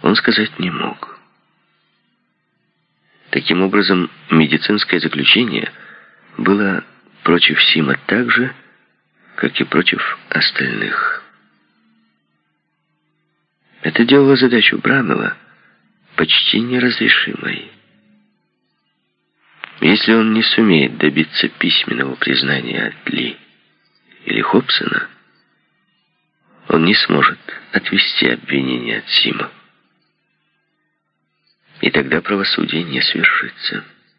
он сказать не мог. Таким образом, медицинское заключение было против Сима так же, как и против остальных. Это делало задачу Брамела почти неразрешимой. Если он не сумеет добиться письменного признания от Ли или Хобсона, он не сможет отвести обвинение от Сима. И тогда правосудие не свершится.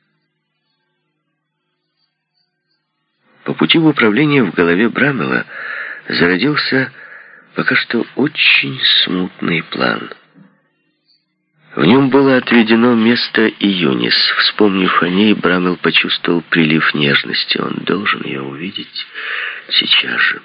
По пути в управление в голове Брамела зародился пока что очень смутный план. В нем было отведено место и Юнис. Вспомнив о ней, Брамел почувствовал прилив нежности. Он должен ее увидеть сейчас же.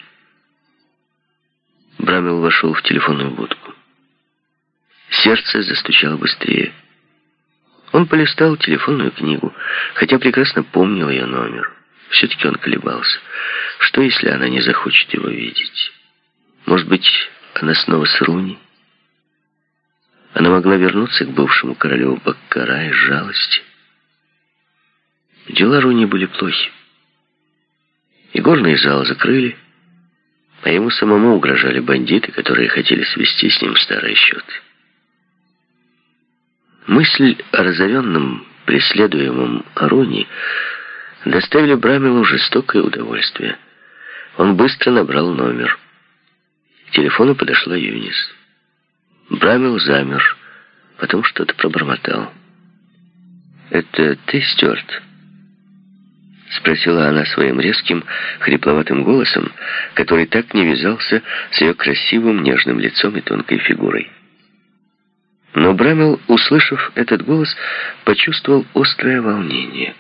Брамел вошел в телефонную будку. Сердце застучало быстрее. Он полистал телефонную книгу, хотя прекрасно помнил ее номер. Все-таки он колебался. Что, если она не захочет его видеть? Может быть, она снова с Руни? Она могла вернуться к бывшему королю Баккара из жалости. Дела Руни были плохи. Игорный зал закрыли, а ему самому угрожали бандиты, которые хотели свести с ним старые счеты. Мысль о разоренном, преследуемом Руни доставили Брамелу жестокое удовольствие. Он быстро набрал номер. К телефону подошла Юнис. Брамел замер, потом что-то пробормотал. «Это ты, Стюарт?» — спросила она своим резким, хрипловатым голосом, который так не вязался с ее красивым, нежным лицом и тонкой фигурой. Но Брамел, услышав этот голос, почувствовал острое волнение.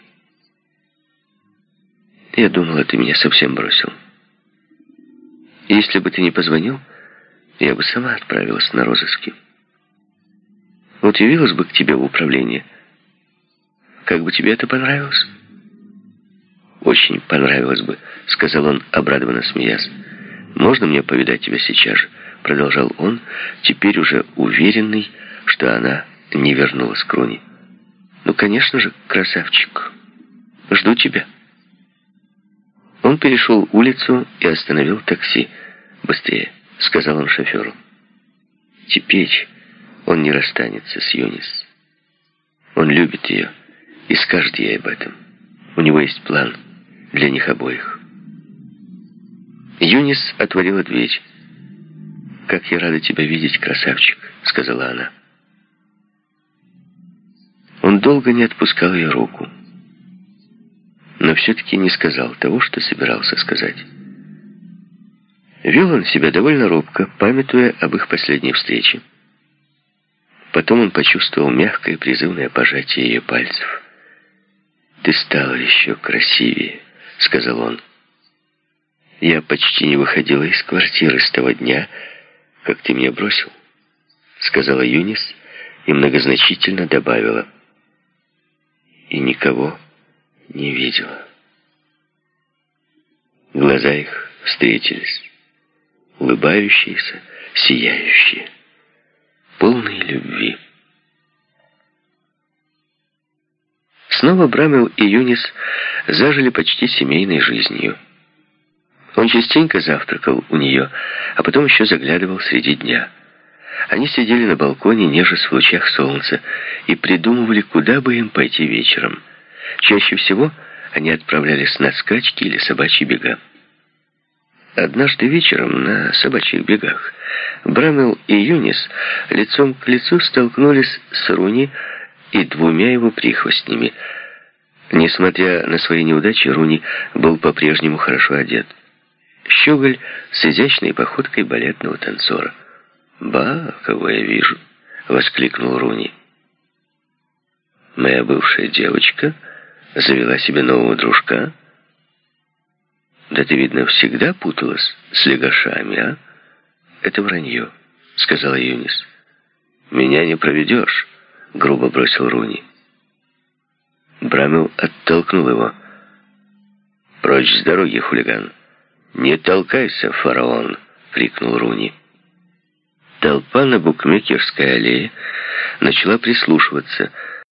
«Я думала, ты меня совсем бросил. Если бы ты не позвонил, я бы сама отправилась на розыски. Вот явилась бы к тебе в управление. Как бы тебе это понравилось?» «Очень понравилось бы», — сказал он, обрадованно смеясь. «Можно мне повидать тебя сейчас же?» — продолжал он, теперь уже уверенный, что она не вернулась к Руни. «Ну, конечно же, красавчик. Жду тебя». Он перешел улицу и остановил такси. «Быстрее», — сказал он шоферу. Теперь он не расстанется с Юнис. Он любит ее и скажет ей об этом. У него есть план для них обоих. Юнис отворила дверь. «Как я рада тебя видеть, красавчик», — сказала она. Он долго не отпускал ее руку, но все-таки не сказал того, что собирался сказать. Вел он себя довольно робко, памятуя об их последней встрече. Потом он почувствовал мягкое призывное пожатие ее пальцев. «Ты стала еще красивее», — сказал он. «Я почти не выходила из квартиры с того дня, как ты меня бросил», — сказала Юнис и многозначительно добавила. «И никого не видела». Глаза их встретились, улыбающиеся, сияющие, полные любви. Снова Брамел и Юнис зажили почти семейной жизнью. Он частенько завтракал у нее, а потом еще заглядывал среди дня. Они сидели на балконе, нежась в лучах солнца, и придумывали, куда бы им пойти вечером. Чаще всего они отправлялись на скачки или собачьи бега. Однажды вечером на собачьих бегах Брамел и Юнис лицом к лицу столкнулись с Руни и двумя его прихвостнями. Несмотря на свои неудачи, Руни был по-прежнему хорошо одет. Щеголь с изящной походкой балетного танцора. «Ба, кого я вижу!» — воскликнул Руни. «Моя бывшая девочка завела себе нового дружка? Да ты, видно, всегда путалась с легошами, а?» «Это вранье», — сказала Юнис. «Меня не проведешь», — грубо бросил Руни. Брамел оттолкнул его. «Прочь с дороги, хулиган!» «Не толкайся, фараон!» — крикнул Руни. Толпа на Букмекерской аллее начала прислушиваться.